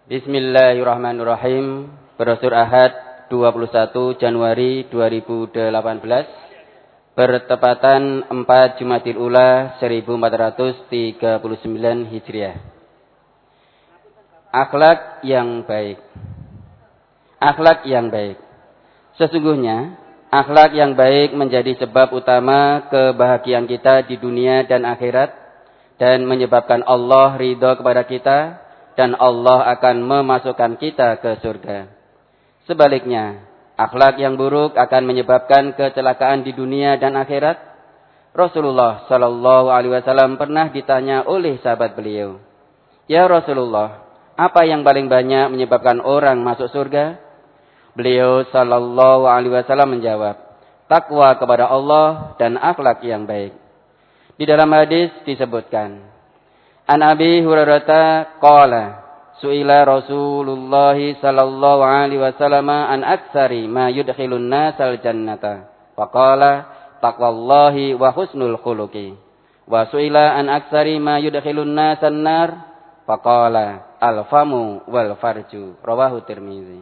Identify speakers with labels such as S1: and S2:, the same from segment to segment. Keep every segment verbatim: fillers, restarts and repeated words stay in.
S1: Bismillahirrahmanirrahim. Brosur Ahad dua puluh satu Januari dua ribu delapan belas bertepatan empat Jumadil Ula seribu empat ratus tiga puluh sembilan Hijriah. Akhlak yang baik. Akhlak yang baik. Sesungguhnya akhlak yang baik menjadi sebab utama kebahagiaan kita di dunia dan akhirat, dan menyebabkan Allah ridho kepada kita, dan Allah akan memasukkan kita ke surga. Sebaliknya, akhlak yang buruk akan menyebabkan kecelakaan di dunia dan akhirat. Rasulullah Shallallahu Alaihi Wasallam pernah ditanya oleh sahabat beliau, "Ya Rasulullah, apa yang paling banyak menyebabkan orang masuk surga?" Beliau Shallallahu Alaihi Wasallam menjawab, "Takwa kepada Allah dan akhlak yang baik." Di dalam hadis disebutkan, An Abi Hurairah qala su'ila Rasulullah sallallahu alaihi wasallam an aktsari ma yudkhilun nasal jannata wa qala taqwallahi wa husnul khuluqi wa su'ila an aktsari ma yudkhilun nasan nar wa qala al-famu wal farju rawahu Tirmizi.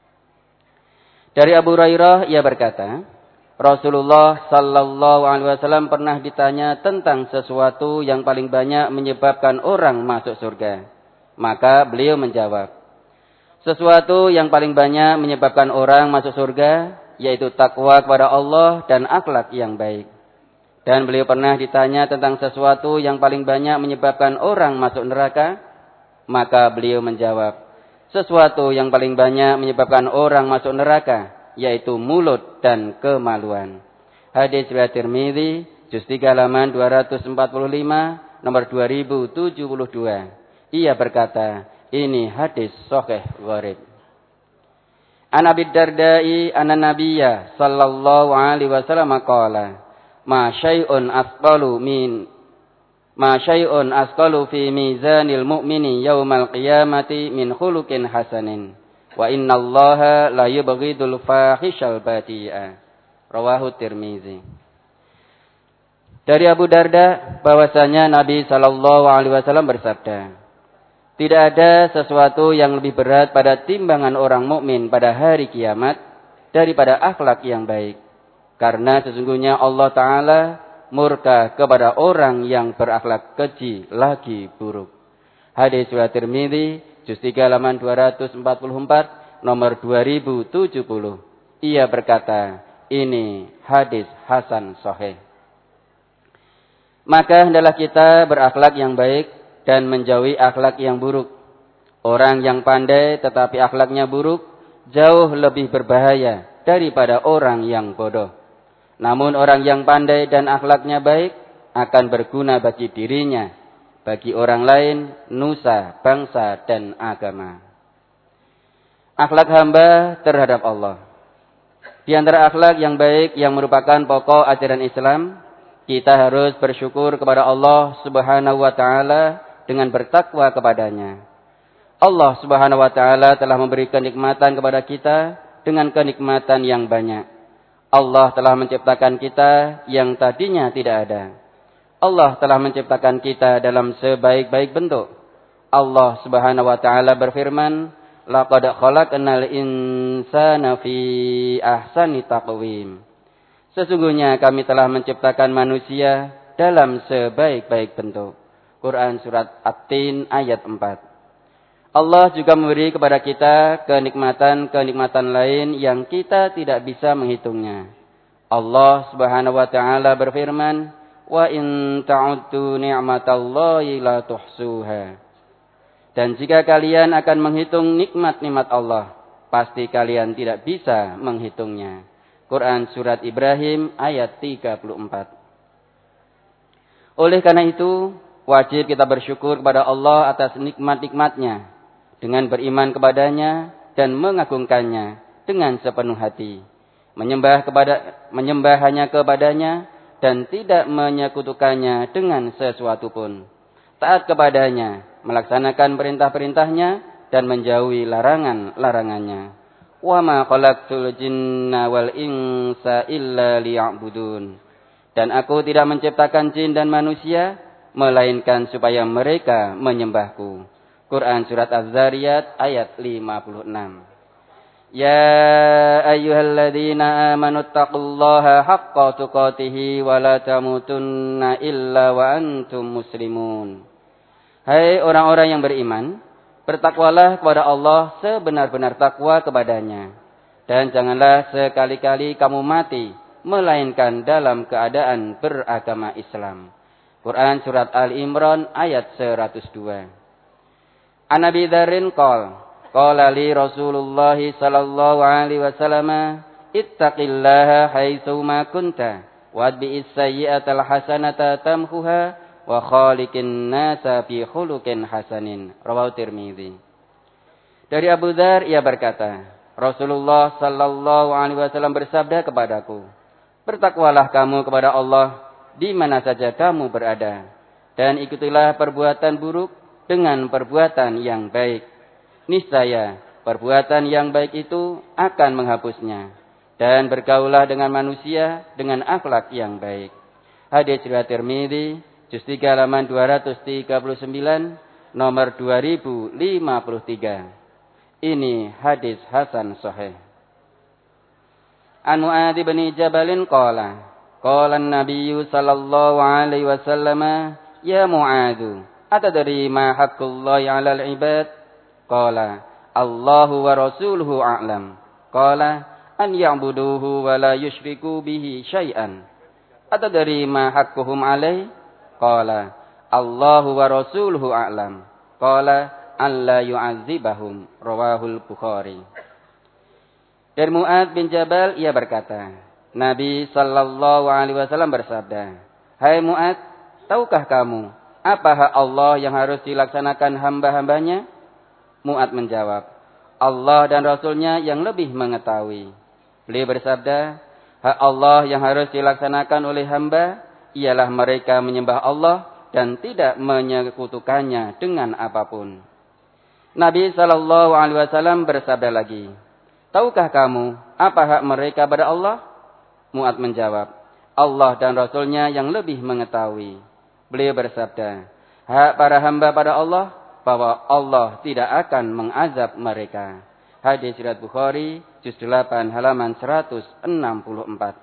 S1: Dari Abu Hurairah ia berkata, Rasulullah sallallahu alaihi wasallam pernah ditanya tentang sesuatu yang paling banyak menyebabkan orang masuk surga. Maka beliau menjawab, sesuatu yang paling banyak menyebabkan orang masuk surga yaitu takwa kepada Allah dan akhlak yang baik. Dan beliau pernah ditanya tentang sesuatu yang paling banyak menyebabkan orang masuk neraka. Maka beliau menjawab, sesuatu yang paling banyak menyebabkan orang masuk neraka yaitu mulut dan kemaluan. Hadis riwayat Tirmizi, juz tiga halaman dua ratus empat puluh lima, nomor dua ribu tujuh puluh dua. Ia berkata, ini hadis sahih gharib. An Abi Darda'i anna Nabiyya sallallahu alaihi wasallam qala, "Ma syai'un asqalu min ma syai'un asqalu fi mizanil mu'mini yaumal qiyamati min khuluqin hasanin. Wa inna allaha la yubghidul fahishal bati'a." Rawahu Tirmizi. Dari Abu Darda bahwasanya Nabi sallallahu alaihi wasallam bersabda, tidak ada sesuatu yang lebih berat pada timbangan orang mukmin pada hari kiamat daripada akhlak yang baik. Karena sesungguhnya Allah Ta'ala murka kepada orang yang berakhlak keji lagi buruk. Hadis riwayat Tirmizi, juz tiga halaman dua ratus empat puluh empat, nomor dua ribu tujuh puluh. Ia berkata, ini hadis hasan sahih. Maka hendaklah kita berakhlak yang baik dan menjauhi akhlak yang buruk. Orang yang pandai tetapi akhlaknya buruk jauh lebih berbahaya daripada orang yang bodoh. Namun orang yang pandai dan akhlaknya baik akan berguna bagi dirinya, bagi orang lain, nusa, bangsa, dan agama. Akhlak hamba terhadap Allah. Di antara akhlak yang baik yang merupakan pokok ajaran Islam, kita harus bersyukur kepada Allah Subhanahu wa Ta'ala dengan bertakwa kepadanya. Allah Subhanahu wa Ta'ala telah memberi kenikmatan kepada kita dengan kenikmatan yang banyak. Allah telah menciptakan kita yang tadinya tidak ada. Allah telah menciptakan kita dalam sebaik-baik bentuk. Allah Subhanahu wa Ta'ala berfirman, laqad khalaqnal insana fi ahsani taqwim. Sesungguhnya kami telah menciptakan manusia dalam sebaik-baik bentuk. Quran surat At-Tin ayat empat. Allah juga memberi kepada kita kenikmatan-kenikmatan lain yang kita tidak bisa menghitungnya. Allah Subhanahu wa Ta'ala berfirman, wa in ta'uddu ni'matallahi la tuhsuha. Dan jika kalian akan menghitung nikmat-nikmat Allah, pasti kalian tidak bisa menghitungnya. Quran surat Ibrahim ayat tiga puluh empat. Oleh karena itu, wajib kita bersyukur kepada Allah atas nikmat-nikmatnya dengan beriman kepadanya dan mengagungkannya dengan sepenuh hati. Menyembah kepada menyembah hanya kepadanya dan tidak menyekutukannya dengan sesuatu pun. Taat kepadanya, melaksanakan perintah-perintahnya dan menjauhi larangan-larangannya. Wa ma khalaqtul jinna wal insa illa liya'budun. Dan aku tidak menciptakan jin dan manusia melainkan supaya mereka menyembahku. Quran Surat Az-Zariyat ayat lima puluh enam. Ya ayyuhalladzina amanu taqullaha haqqa tuqatih wa la tamutunna illa wa antum muslimun. Hai orang-orang yang beriman, bertakwalah kepada Allah sebenar-benar takwa kepadanya. Dan janganlah sekali-kali kamu mati, melainkan dalam keadaan beragama Islam. Quran Surat Al-Imran ayat seratus dua. An Abi Dzarrin qala qala li Rasulullah sallallahu alaihi wasallam ittaqillaha haitsu ma kunta wadbi'is sayyi'atal hasanata tamhuha wa khaliqin nasa bi khuluqin hasanin. Rawahu Tirmizi. Dari Abu Dzar ia berkata, Rasulullah sallallahu alaihi wasallam bersabda kepadaku, bertakwalah kamu kepada Allah di mana saja kamu berada, dan ikutilah perbuatan buruk dengan perbuatan yang baik. Niscaya perbuatan yang baik itu akan menghapusnya, dan bergaulah dengan manusia dengan akhlak yang baik. Hadis riwayat Tirmizi, juz tiga halaman dua ratus tiga puluh sembilan, nomor dua ribu lima puluh tiga. Ini hadis hasan sahih. An Mu'adz bin Jabalin qala qala an-nabiy sallallahu alaihi wasallam ya Mu'adz atadri ma haqqullahi 'alal 'ibad? Qala Allahu wa rasuluhu a'lam. Qala an ya'buduhu wa la yusyriku bihi syai'an. Atadri ma haqquhum 'alaihi? Qala Allahu wa rasuluhu a'lam. Qala an la yu'adzibahum. Rawahul Bukhari. Dari Mu'adz bin Jabal ia berkata, Nabi sallallahu alaihi wasallam bersabda, hai Mu'adz, tahukah kamu apa hak Allah yang harus dilaksanakan hamba-hambanya? Mu'adz menjawab, Allah dan Rasulnya yang lebih mengetahui. Beliau bersabda, hak Allah yang harus dilaksanakan oleh hamba ialah mereka menyembah Allah dan tidak menyekutukannya dengan apapun. Nabi sallallahu alaihi wasallam bersabda lagi, tahukah kamu apa hak mereka pada Allah? Mu'adz menjawab, Allah dan Rasulnya yang lebih mengetahui. Beliau bersabda, hak para hamba pada Allah bahwa Allah tidak akan mengazab mereka. Hadis riwayat Bukhari, juz delapan halaman seratus enam puluh empat.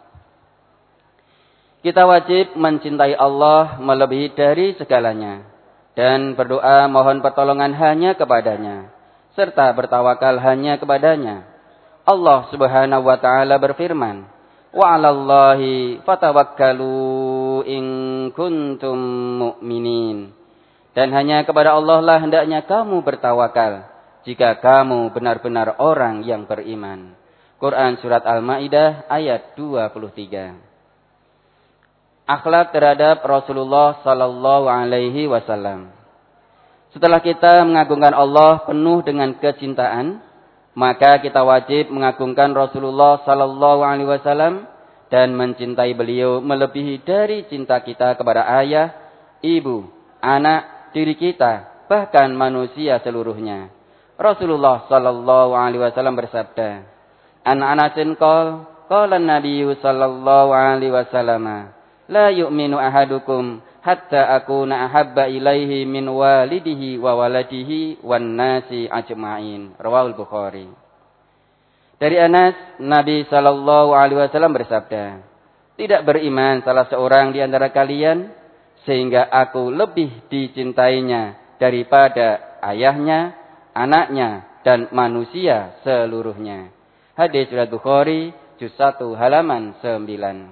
S1: Kita wajib mencintai Allah melebihi dari segalanya dan berdoa mohon pertolongan hanya kepadanya serta bertawakal hanya kepadanya. Allah Subhanahu wa taala berfirman, wa 'alallahi fatawakkalu in kuntum mu'minin. Dan hanya kepada Allah lah hendaknya kamu bertawakal jika kamu benar-benar orang yang beriman. Quran Surat Al-Ma'idah ayat dua puluh tiga. Akhlak terhadap Rasulullah sallallahu alaihi wasallam. Setelah kita mengagungkan Allah penuh dengan kecintaan, maka kita wajib mengagungkan Rasulullah sallallahu alaihi wasallam dan mencintai beliau melebihi dari cinta kita kepada ayah, ibu, anak, diri kita, bahkan manusia seluruhnya. Rasulullah sallallahu alaihi wasallam bersabda, An Anasin qala qala an-nabiy sallallahu alaihi wasallam, la yu'minu ahadukum hatta akuna ahabba ilaihi min walidihi wa waladihi wan nasi ajma'in. Rawahul Bukhari. Dari Anas, Nabi sallallahu alaihi wasallam bersabda, tidak beriman salah seorang di antara kalian sehingga aku lebih dicintainya daripada ayahnya, anaknya, dan manusia seluruhnya. Hadis riwayat Bukhari, juz satu halaman sembilan.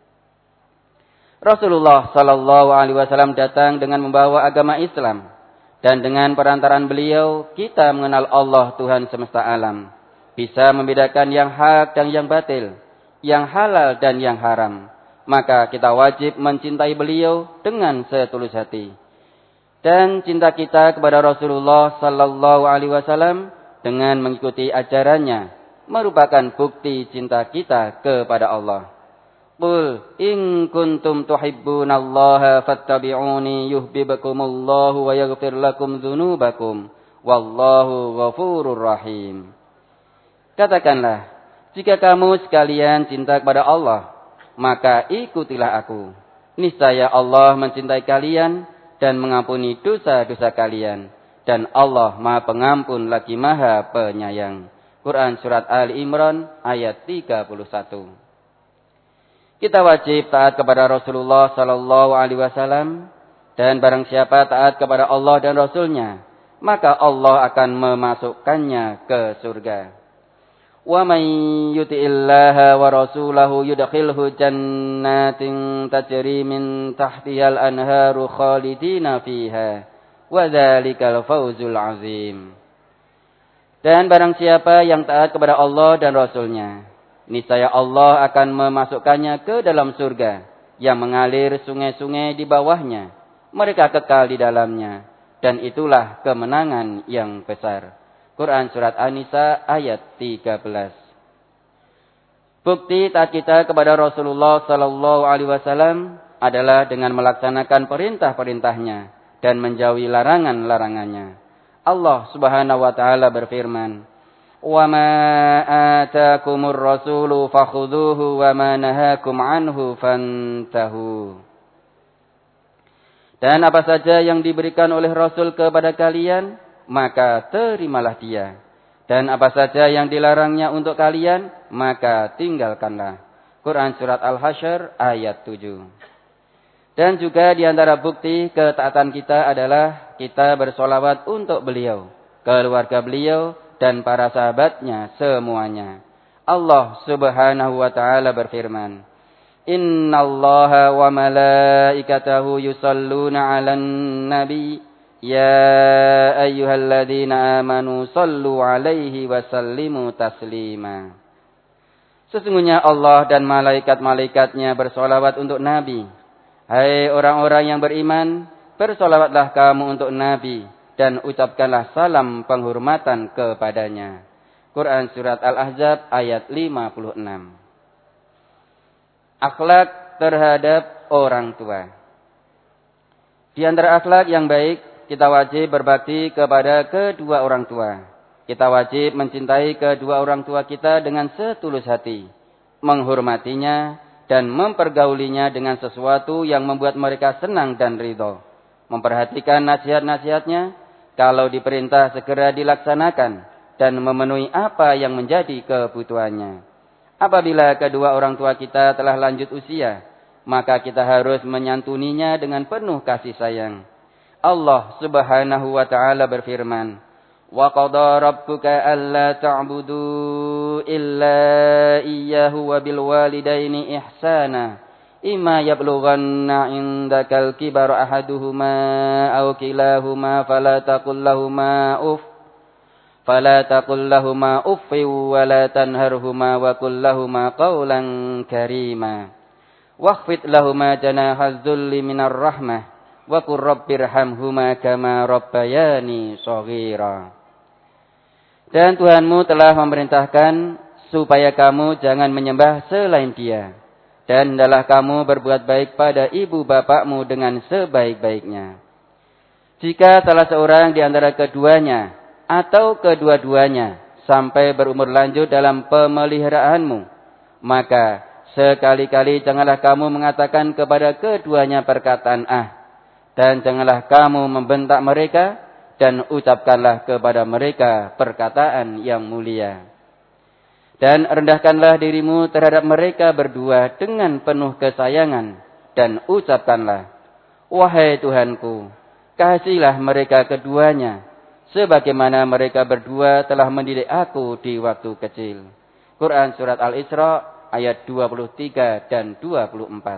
S1: Rasulullah sallallahu alaihi wasallam datang dengan membawa agama Islam, dan dengan perantaraan beliau kita mengenal Allah Tuhan semesta alam, bisa membedakan yang hak dan yang batil, yang halal dan yang haram. Maka kita wajib mencintai beliau dengan setulus hati. Dan cinta kita kepada Rasulullah sallallahu alaihi wasallam dengan mengikuti ajarannya merupakan bukti cinta kita kepada Allah. Qul in kuntum tuhibbunallaha fattabi'uni yuhibbukumullahu wa yaghfir lakum dzunubakum wallahu ghafurur rahim. Katakanlah, jika kamu sekalian cinta kepada Allah, maka ikutilah aku. Niscaya Allah mencintai kalian dan mengampuni dosa-dosa kalian. Dan Allah Maha Pengampun lagi Maha Penyayang. Quran Surat Ali Imran ayat tiga puluh satu. Kita wajib taat kepada Rasulullah sallallahu alaihi wasallam. Dan barang siapa taat kepada Allah dan Rasulnya, maka Allah akan memasukkannya ke surga. Wa man yuti'illaha wa rasulahu yudkhilhu jannatin tajri min tahtihal anharu khalidina fiha wa dzalikal fawzul azim. Dan barang siapa yang taat kepada Allah dan Rasulnya, niscaya Allah akan memasukkannya ke dalam surga yang mengalir sungai-sungai di bawahnya. Mereka kekal di dalamnya. Dan itulah kemenangan yang besar. Quran Surat An-Nisa ayat tiga belas. Bukti taat kita kepada Rasulullah sallallahu alaihi wasallam adalah dengan melaksanakan perintah-perintahnya dan menjauhi larangan-larangannya. Allah Subhanahu wa taala berfirman, "Wa ma ataakumur rasulu fakhudhuhu wa ma nahakum anhu fantahu." Dan apa saja yang diberikan oleh Rasul kepada kalian, maka terimalah dia. Dan apa saja yang dilarangnya untuk kalian, maka tinggalkanlah. Quran Surat Al-Hasyr ayat tujuh. Dan juga di antara bukti ketaatan kita adalah kita bersolawat untuk beliau, keluarga beliau, dan para sahabatnya semuanya. Allah Subhanahu wa ta'ala berfirman, Inna allaha wa malaikatahu yusalluna ala nabi, ya ayyuhalladzina amanu sallu alaihi wa sallimu taslima. Sesungguhnya Allah dan malaikat-malaikatnya bersolawat untuk Nabi. Hai orang-orang yang beriman, bersolawatlah kamu untuk Nabi dan ucapkanlah salam penghormatan kepadanya. Quran Surat Al-Ahzab ayat lima puluh enam. Akhlak terhadap orang tua. Di antara akhlak yang baik, kita wajib berbakti kepada kedua orang tua. Kita wajib mencintai kedua orang tua kita dengan setulus hati, menghormatinya, dan mempergaulinya dengan sesuatu yang membuat mereka senang dan ridho. Memperhatikan nasihat-nasihatnya, kalau diperintah segera dilaksanakan, dan memenuhi apa yang menjadi kebutuhannya. Apabila kedua orang tua kita telah lanjut usia, maka kita harus menyantuninya dengan penuh kasih sayang. Allah Subhanahu wa ta'ala berfirman, Wa qada rabbuka alla ta'budu illa iyyahu wa bil walidaini ihsana imma yablughanna indakal kibara ahaduhuma aw kilahuma fala taqul lahumā uff fala taqul lahumā uffin wa la tanharhumā wa qul lahumā qawlan karīmā wakhfid lahumā janāhadz dzulli minar rahmah wa qur rabbirhamhumā kamā rabbayānī shaghīrā. Dan Tuhanmu telah memerintahkan supaya kamu jangan menyembah selain Dia. Dan hendaklah kamu berbuat baik pada ibu bapakmu dengan sebaik-baiknya. Jika salah seorang di antara keduanya atau kedua-duanya sampai berumur lanjut dalam pemeliharaanmu, maka sekali-kali janganlah kamu mengatakan kepada keduanya perkataan ah, dan janganlah kamu membentak mereka, dan ucapkanlah kepada mereka perkataan yang mulia. Dan rendahkanlah dirimu terhadap mereka berdua dengan penuh kesayangan. Dan ucapkanlah, wahai Tuhanku, kasihilah mereka keduanya, sebagaimana mereka berdua telah mendidik aku di waktu kecil. Quran Surat Al-Isra ayat dua puluh tiga dan dua puluh empat.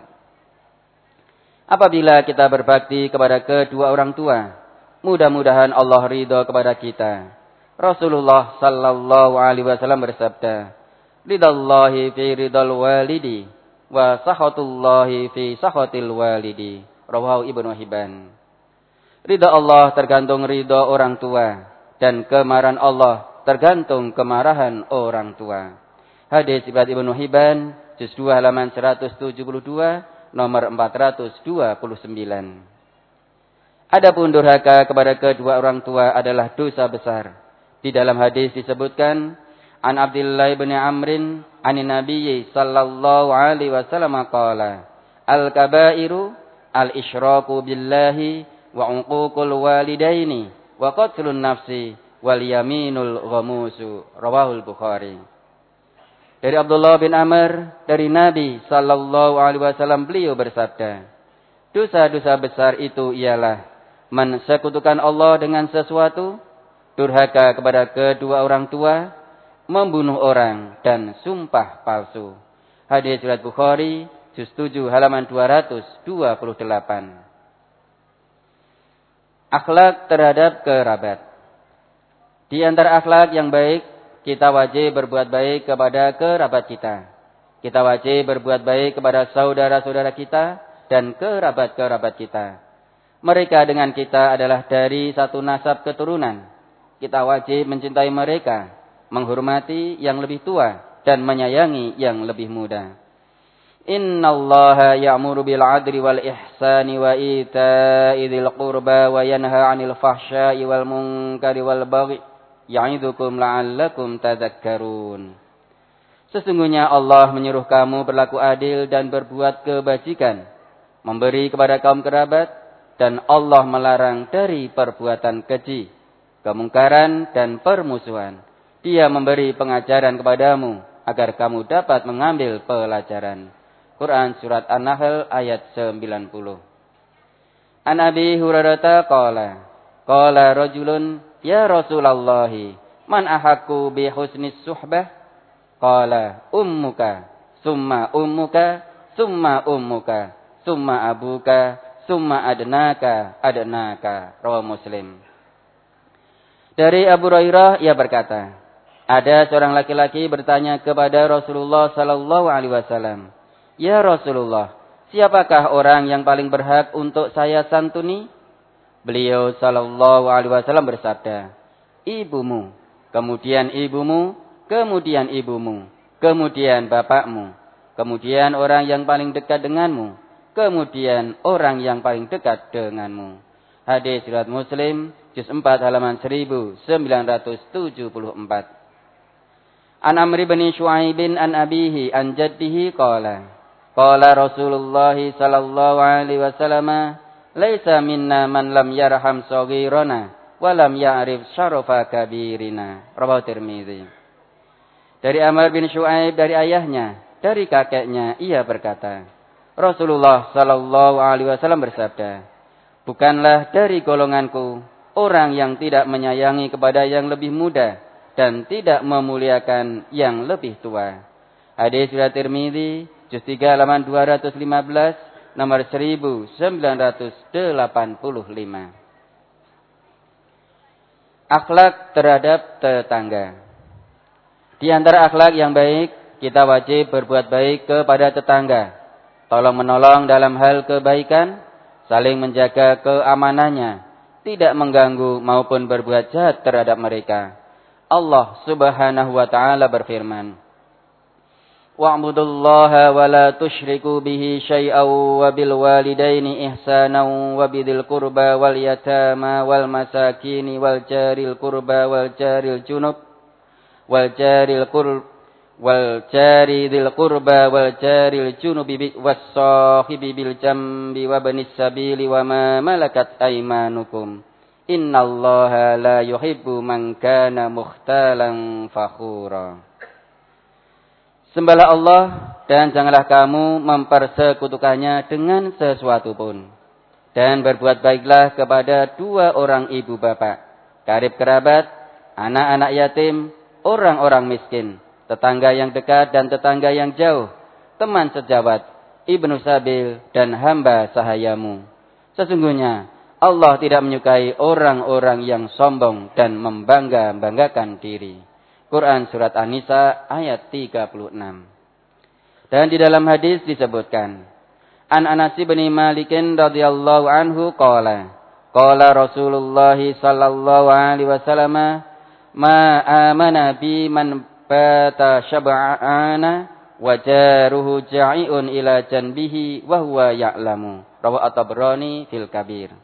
S1: Apabila kita berbakti kepada kedua orang tua, mudah-mudahan Allah ridho kepada kita. Rasulullah sallallahu alaihi wasallam bersabda, Ridallahi fi ridal walidi, wa sakhatullahi fi sakhatil walidi. Rawahu Ibnu Hibban. Ridha Allah tergantung ridha orang tua, dan kemarahan Allah tergantung kemarahan orang tua. Hadis riwayat Ibnu Hibban, juz dua halaman seratus tujuh puluh dua, nomor empat ratus dua puluh sembilan. Adapun durhaka kepada kedua orang tua adalah dosa besar. Di dalam hadis disebutkan, An Abdullah bin Amrin, anin Nabiyyi sallallahu alaihi wasallam qala, Al-kabairu al-isyraku billahi wa uququl walidaini wa qatlun nafsi wal yaminul ghamusu. Rawahul Bukhari. Dari Abdullah bin Amr dari Nabi sallallahu alaihi wasallam beliau bersabda, dosa-dosa besar itu ialah mensekutukan Allah dengan sesuatu, durhaka kepada kedua orang tua, membunuh orang, dan sumpah palsu. Hadis riwayat Bukhari, juz tujuh halaman dua ratus dua puluh delapan. Akhlak terhadap kerabat. Di antara akhlak yang baik, kita wajib berbuat baik kepada kerabat kita. Kita wajib berbuat baik kepada saudara-saudara kita dan kerabat-kerabat kita. Mereka dengan kita adalah dari satu nasab keturunan. Kita wajib mencintai mereka, menghormati yang lebih tua dan menyayangi yang lebih muda. Innallaha ya'muru bil 'adli wal ihsani wa ita'i dzil qurba wa yanha 'anil fahsya'i wal munkari wal baghi ya'idukum la'allakum tadhakkarun. Sesungguhnya Allah menyuruh kamu berlaku adil dan berbuat kebajikan, memberi kepada kaum kerabat, dan Allah melarang dari perbuatan keji, kemungkaran dan permusuhan. Dia memberi pengajaran kepadamu agar kamu dapat mengambil pelajaran. Quran surat An-Nahl ayat sembilan puluh. An Abi Hurairah qala qala rajulun ya Rasulullah, man ahaqqu bi husnis suhbah? Qala ummuka, summa ummuka, summa ummuka, summa abuka, summa adnaka, adnaka. Rawahu Muslim. Dari Abu Hurairah ia berkata, ada seorang laki-laki bertanya kepada Rasulullah sallallahu alaihi wasallam, "Ya Rasulullah, siapakah orang yang paling berhak untuk saya santuni?" Beliau sallallahu alaihi wasallam bersabda, ibumu, kemudian ibumu, kemudian ibumu, kemudian bapakmu, kemudian orang yang paling dekat denganmu, kemudian orang yang paling dekat denganmu. Hadis riwayat Muslim, juz empat halaman seribu sembilan ratus tujuh puluh empat. An Amr bin Shu'aib an abihi an jaddihi qala qala Rasulullah sallallahu alaihi wasallam, laisa minna man lam yarham saghirana wa lam ya'rif syarafa kabirina. Rawahu Tirmizi. Dari Amr bin Shu'aib dari ayahnya, dari kakeknya, ia berkata, Rasulullah sallallahu alaihi wasallam bersabda, bukanlah dari golonganku orang yang tidak menyayangi kepada yang lebih muda dan tidak memuliakan yang lebih tua. Hadis riwayat Tirmizi, juz tiga halaman dua ratus lima belas, nomor seribu sembilan ratus delapan puluh lima. Akhlak terhadap tetangga. Di antara akhlak yang baik, kita wajib berbuat baik kepada tetangga. Tolong menolong dalam hal kebaikan, saling menjaga keamanannya, tidak mengganggu maupun berbuat jahat terhadap mereka. Allah Subhanahu wa taala berfirman, wa'budullaha wa la tusyriku bihi syai'aw wa bil walidaini ihsanan wa bidzil qurba wal yatama wal masakini wal jaril qurba wal jaril junub wal jaril qurb wal jari dzil qurba wal jaril junubi was sahibi bil jambi wa banis sabili wa ma malakat aymanukum innallaha la yuhibbu man kana mukhtalan fakhura. Sembahlah Allah dan janganlah kamu mempersekutukannya dengan sesuatu pun. Dan berbuat baiklah kepada dua orang ibu bapak, karib kerabat, anak-anak yatim, orang-orang miskin, tetangga yang dekat dan tetangga yang jauh, teman sejawat, ibnu sabil dan hamba sahayamu. Sesungguhnya Allah tidak menyukai orang-orang yang sombong dan membangga-banggakan diri. Quran surat An-Nisa ayat tiga puluh enam. Dan di dalam hadis disebutkan, An Anas bin Malik radhiyallahu anhu qala qala Rasulullah sallallahu alaihi wasallam, ma amana bi man bata syab'ana wa jaruhu ja'iun ila janbihi wa huwa ya'lamu. Rawahu At-Tabrani fil Kabir.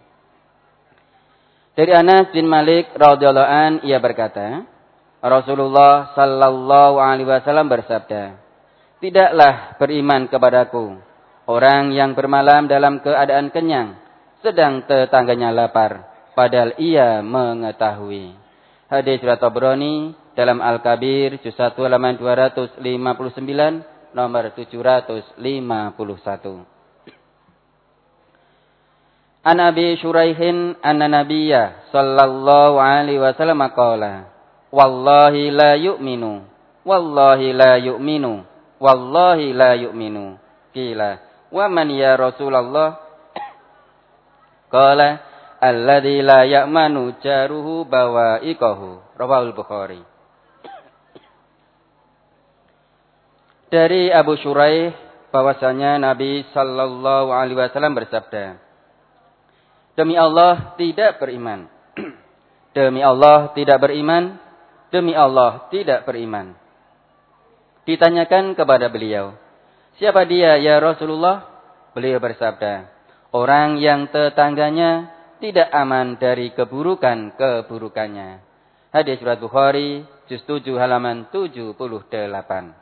S1: Dari Anas bin Malik radhiyallahu an ia berkata, Rasulullah sallallahu alaihi wasallam bersabda, tidaklah beriman kepadaku orang yang bermalam dalam keadaan kenyang sedang tetangganya lapar, padahal ia mengetahui. Hadis riwayat Tabrani dalam Al-Kabir juz satu halaman dua ratus lima puluh sembilan nomor tujuh ratus lima puluh satu. An Abi Syuraihin anna Nabiyya sallallahu alaihi wasallam qala wallahi la yu'minu wallahi la yu'minu wallahi la yu'minu qila wa man ya Rasulullah qala alladzi la ya'manu jaruhu bawa'iqahu rawahul Bukhari. Dari Abu Syuraih bahwasanya Nabi sallallahu alaihi wasallam bersabda, demi Allah tidak beriman. Demi Allah tidak beriman. Demi Allah tidak beriman. Ditanyakan kepada beliau, siapa dia ya Rasulullah? Beliau bersabda, orang yang tetangganya tidak aman dari keburukan-keburukannya. Hadis riwayat Bukhari, juz tujuh halaman tujuh puluh delapan.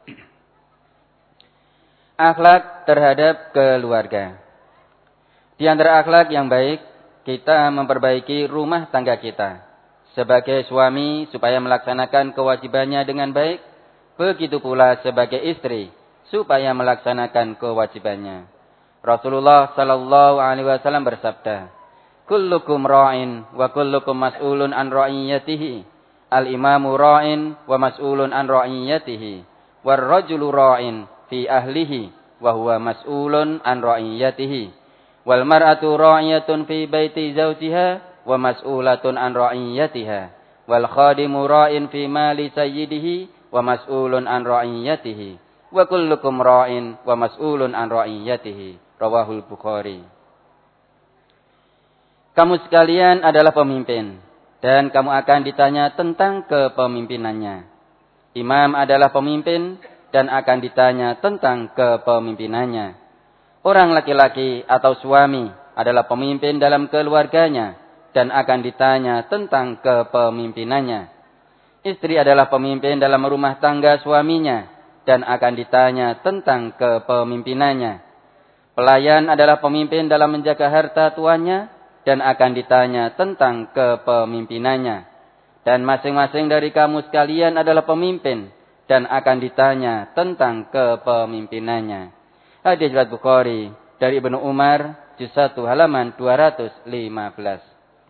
S1: Akhlak terhadap keluarga. Di antara akhlak yang baik, kita memperbaiki rumah tangga kita. Sebagai suami supaya melaksanakan kewajibannya dengan baik, begitu pula sebagai istri supaya melaksanakan kewajibannya. Rasulullah sallallahu alaihi wasallam bersabda, kullukum ra'in wa kullukum mas'ulun an ra'iyatihi. Al-imamu ra'in wa mas'ulun an ra'iyatihi. War rajulu ra'in fi ahlihi wa huwa mas'ulun an ra'iyatihi. Wal mar'atu ra'iyatun fi baiti zawjiha wa mas'ulatun an ra'iyatiha. Wal khadimu ra'in fi mali sayyidihi wa mas'ulun an ra'iyatihi. Wa kullukum ra'in wa mas'ulun an ra'iyatihi. Rawahul Bukhari. Kamu sekalian adalah pemimpin dan kamu akan ditanya tentang kepemimpinannya. Imam adalah pemimpin dan akan ditanya tentang kepemimpinannya. Orang laki-laki atau suami adalah pemimpin dalam keluarganya dan akan ditanya tentang kepemimpinannya. Istri adalah pemimpin dalam rumah tangga suaminya dan akan ditanya tentang kepemimpinannya. Pelayan adalah pemimpin dalam menjaga harta tuannya dan akan ditanya tentang kepemimpinannya. Dan masing-masing dari kamu sekalian adalah pemimpin dan akan ditanya tentang kepemimpinannya. Hadis riwayat Bukhari dari Ibnu Umar juz satu halaman dua ratus lima belas.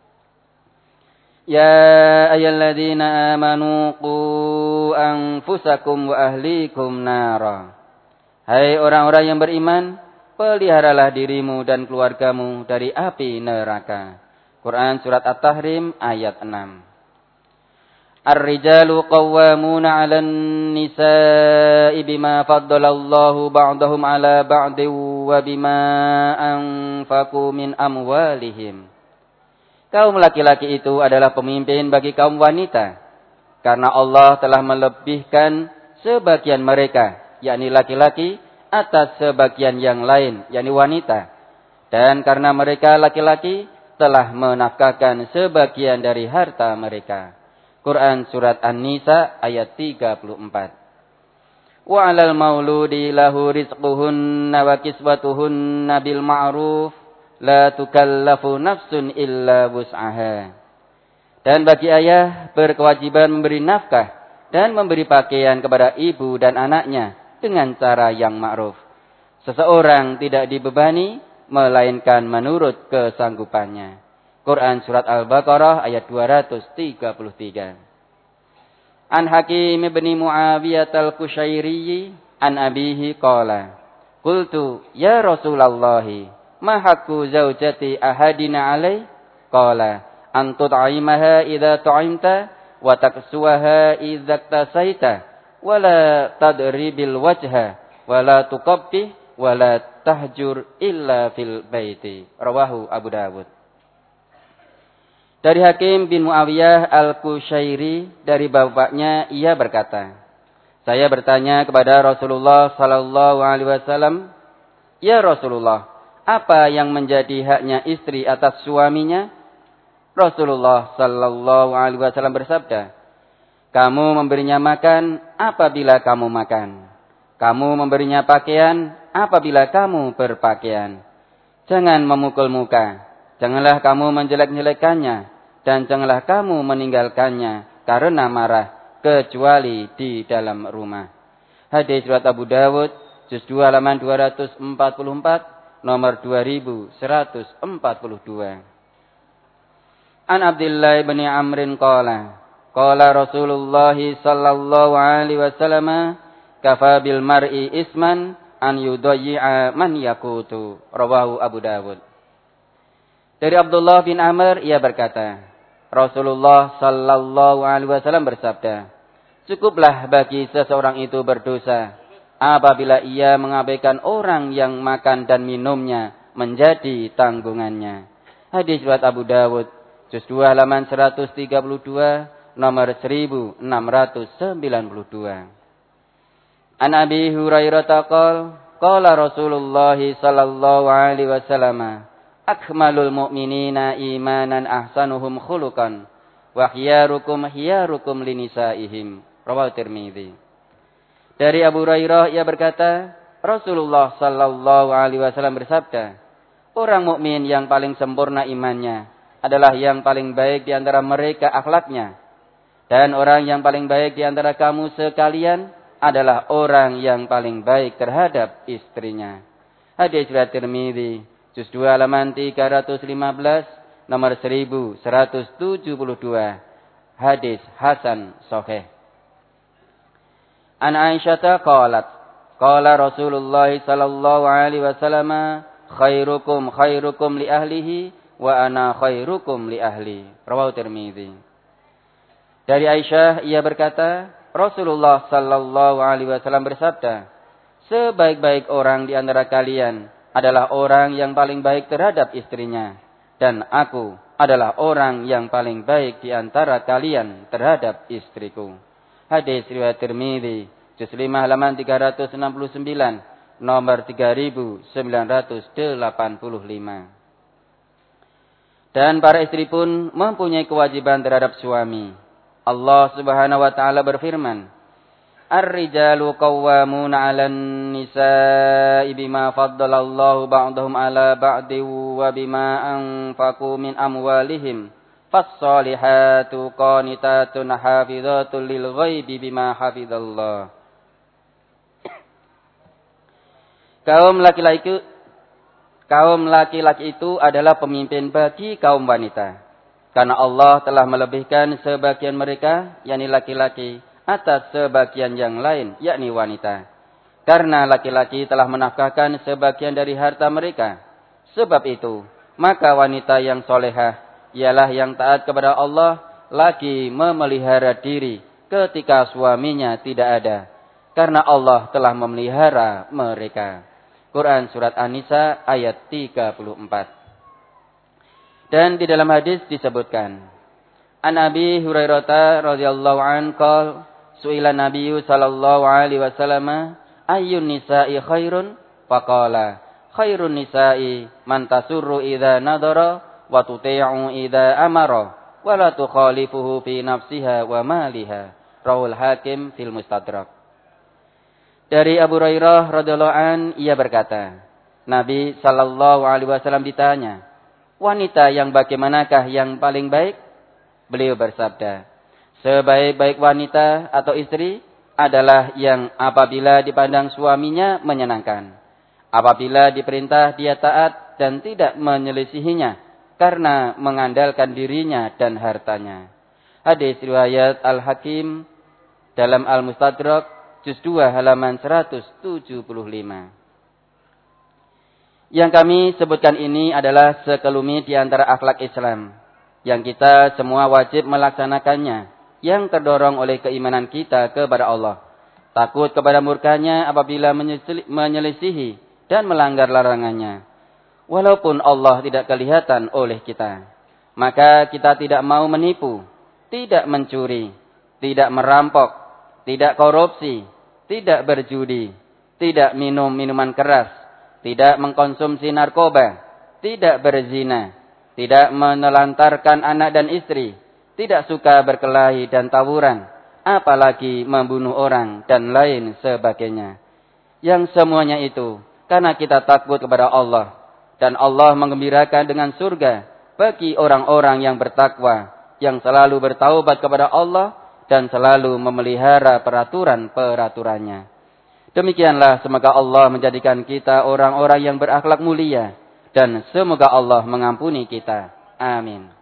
S1: Ya ayyuhalladzina amanu qu anfusakum wa ahlikum nara. Hai orang-orang yang beriman, peliharalah dirimu dan keluargamu dari api neraka. Quran surat At-Tahrim ayat enam. Ar-rijalu qawwamuna 'alan nisa'i bima faddalallahu ba'dahum 'ala ba'din wa bima anfaqu min amwalihim. Kaum laki-laki itu adalah pemimpin bagi kaum wanita karena Allah telah melebihkan sebagian mereka, yakni laki-laki, atas sebagian yang lain, yakni wanita. Dan karena mereka laki-laki telah menafkahkan sebagian dari harta mereka. Quran surat An-Nisa ayat tiga puluh empat. Wa 'alal mauludi lahu rizquhunna wa kiswatuhunna bil ma'ruf la tukallafu nafsun illa wus'aha. Dan bagi ayah berkewajiban memberi nafkah dan memberi pakaian kepada ibu dan anaknya dengan cara yang ma'ruf. Seseorang tidak dibebani melainkan menurut kesanggupannya. Quran surat Al-Baqarah ayat dua ratus tiga puluh tiga. An Hakim bin Muawiyah al-Qushairi an abihi qala qultu ya Rasulullah ma haqqu zaujati ahadina alai qala an tud'imaha idza tu'imta wa taksuha idza tasaita wa la tadribil wajha wa la tuqabbih wa la tahjur illa fil baiti. Rawahu Abu Dawud. Dari Hakim bin Muawiyah al-Qushairi dari bapaknya ia berkata, saya bertanya kepada Rasulullah sallallahu alaihi wasallam, ya Rasulullah, apa yang menjadi haknya istri atas suaminya? Rasulullah sallallahu alaihi wasallam bersabda, kamu memberinya makan apabila kamu makan. Kamu memberinya pakaian apabila kamu berpakaian. Jangan memukul muka Janganlah kamu menjelek-jelekannya dan janganlah kamu meninggalkannya karena marah kecuali di dalam rumah. Hadis riwayat Abu Dawud, juz dua halaman dua ratus empat puluh empat, nomor dua ribu seratus empat puluh dua. An Abdullah bin Amrin qala, qala Rasulullah sallallahu alaihi wasallam, kafa bil mar'i isman an yudayyi'a man yakutu. Rawahu Abu Dawud. Dari Abdullah bin Amr, ia berkata, Rasulullah sallallahu alaihi wasallam bersabda, cukuplah bagi seseorang itu berdosa apabila ia mengabaikan orang yang makan dan minumnya menjadi tanggungannya. Hadis riwayat Abu Dawud, juz dua halaman seratus tiga puluh dua, nomor seribu enam ratus sembilan puluh dua. An Abi Hurairah taqal, qala Rasulullah sallallahu alaihi wasallam, akmalul mu'minina imanan ahsanuhum khuluqan wa khiyarukum khiyarukum linisaihim. Rawahu Tirmidzi. Dari Abu Hurairah ia berkata, Rasulullah sallallahu alaihi wasallam bersabda, orang mukmin yang paling sempurna imannya adalah yang paling baik di antara mereka akhlaknya, dan orang yang paling baik di antara kamu sekalian adalah orang yang paling baik terhadap istrinya. Hadis riwayat Tirmidzi, juz dua halaman tiga ratus lima belas, nomor seribu seratus tujuh puluh dua. Hadis hasan sahih. An Aisyah qalat, qala Rasulullah sallallahu alaihi wasallam, khairukum khairukum li ahlihi wa ana khairukum li ahli. Rawahu Tirmidzi. Dari Aisyah ia berkata, Rasulullah sallallahu alaihi wasallam bersabda, sebaik-baik orang di antara kalian adalah orang yang paling baik terhadap istrinya, dan aku adalah orang yang paling baik di antara kalian terhadap istriku. Hadis riwayat Tirmidzi, juz lima halaman tiga ratus enam puluh sembilan, nomor tiga ribu sembilan ratus delapan puluh lima. Dan para istri pun mempunyai kewajiban terhadap suami. Allah Subhanahu wa taala berfirman, Ar-rijalu qawwamuna 'alan nisa'i bima faddalallahu ba'dahum 'ala ba'din wa bima anfaqu min amwalihim. Fas-salihatu qanitatun hafizatun lil ghaibi bima hafizallah. Kaum laki-laki kaum laki-laki itu adalah pemimpin bagi kaum wanita. Karena Allah telah melebihkan sebagian mereka, yakni laki-laki, atas sebagian yang lain, yakni wanita. Karena laki-laki telah menafkahkan sebagian dari harta mereka. Sebab itu, maka wanita yang solehah ialah yang taat kepada Allah, lagi memelihara diri ketika suaminya tidak ada. Karena Allah telah memelihara mereka. Quran Surat An-Nisa ayat tiga puluh empat. Dan di dalam hadis disebutkan, An Abi Hurairah radhiyallahu anhu qala, su'ila Nabiyyu sallallahu alaihi wasallam, ayyun nisa'i khairun? Faqala, khairun nisa'i man tasurru idza nadara wa tuti'u idza amara wa la tukhalifuhu fi nafsiha wa maliha. Rawahul Hakim fil Mustadrak. Dari Abu Hurairah radhiyallahu an, ia berkata, Nabi sallallahu alaihi wasallam ditanya, wanita yang bagaimanakah yang paling baik? Beliau bersabda, sebaik-baik wanita atau istri adalah yang apabila dipandang suaminya menyenangkan, apabila diperintah dia taat dan tidak menyelisihinya karena mengandalkan dirinya dan hartanya. Hadis riwayat Al-Hakim dalam Al-Mustadrak, juz dua halaman seratus tujuh puluh lima. Yang kami sebutkan ini adalah sekelumit di antara akhlak Islam yang kita semua wajib melaksanakannya, yang terdorong oleh keimanan kita kepada Allah, takut kepada murkanya apabila menyelisihi dan melanggar larangannya. Walaupun Allah tidak kelihatan oleh kita, maka kita tidak mau menipu, tidak mencuri, tidak merampok, tidak korupsi, tidak berjudi, tidak minum minuman keras, tidak mengkonsumsi narkoba, tidak berzina, tidak menelantarkan anak dan istri, tidak suka berkelahi dan tawuran, apalagi membunuh orang dan lain sebagainya. Yang semuanya itu karena kita takut kepada Allah Dan Allah menggembirakan dengan surga bagi orang-orang yang bertakwa, yang selalu bertaubat kepada Allah dan selalu memelihara peraturan-peraturannya. Demikianlah, semoga Allah menjadikan kita orang-orang yang berakhlak mulia dan semoga Allah mengampuni kita. Amin.